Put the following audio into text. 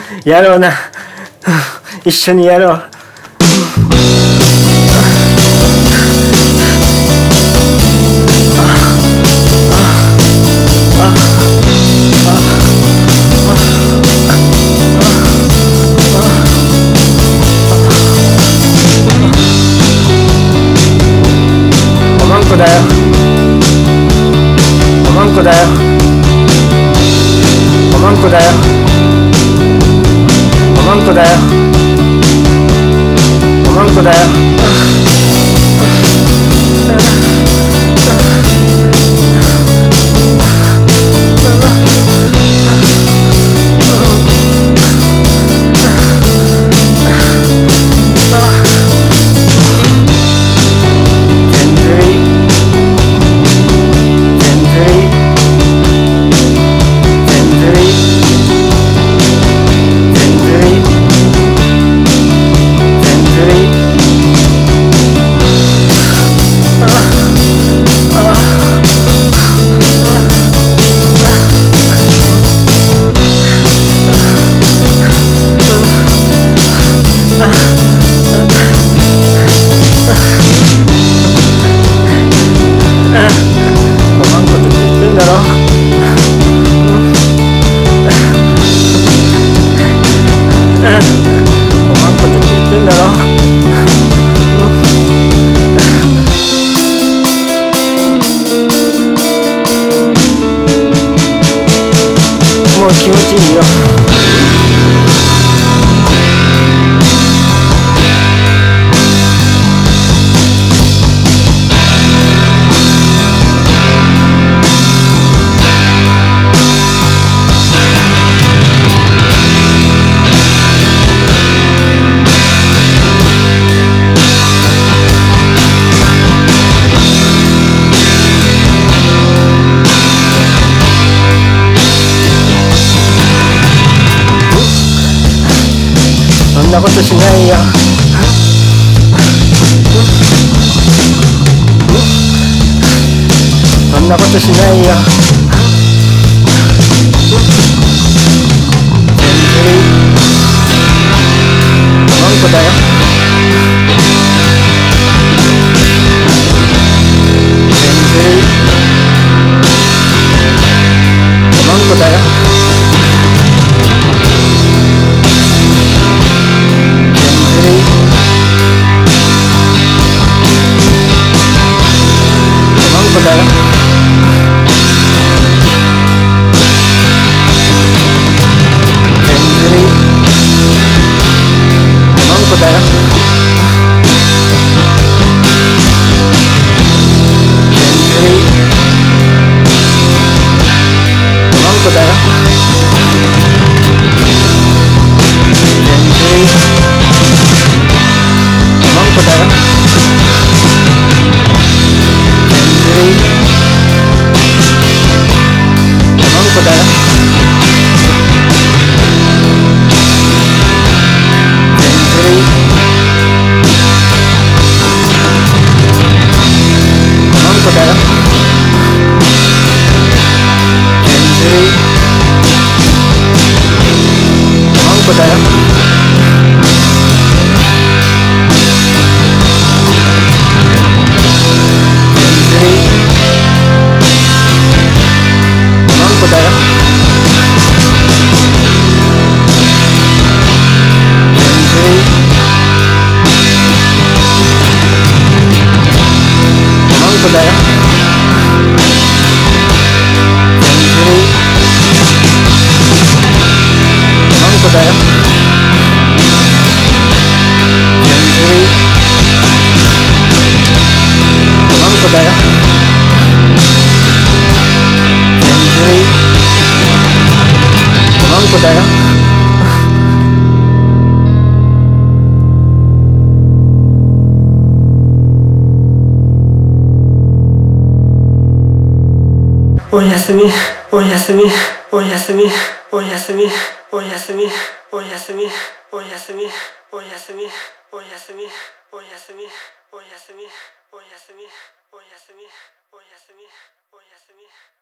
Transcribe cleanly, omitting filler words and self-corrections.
やろうな。一緒にやろう。おまんこだよ。おまんこだよ。おまんこだよ。おまんこだよ。おまんこだよ。もう気持ちいいよ。そんなことしないよ。そんなことしないよ。全然いい。おまんこだよ。全然いい。おまんこだよ。だよ。全然いい。おまんこだよ。全然いい。おまんこだよ。全然いい。おまんこだよ。だよ。全然いい。おまんこだよ。全然いい。おまんこだよ。全然いい。おまんこだよ。だよ。全然いい。おまんこだよ。全然いい。おまんこだよ。全然いい。おまんこだよ。おやすみ、おやすみ、おやすみ、おやすみ、おやすみ、おやすみ、おやすみ、おやすみ、おやすみ、おやすみ、おやすみ、おやすみ、おやすみ、おやすみ、おやすみ。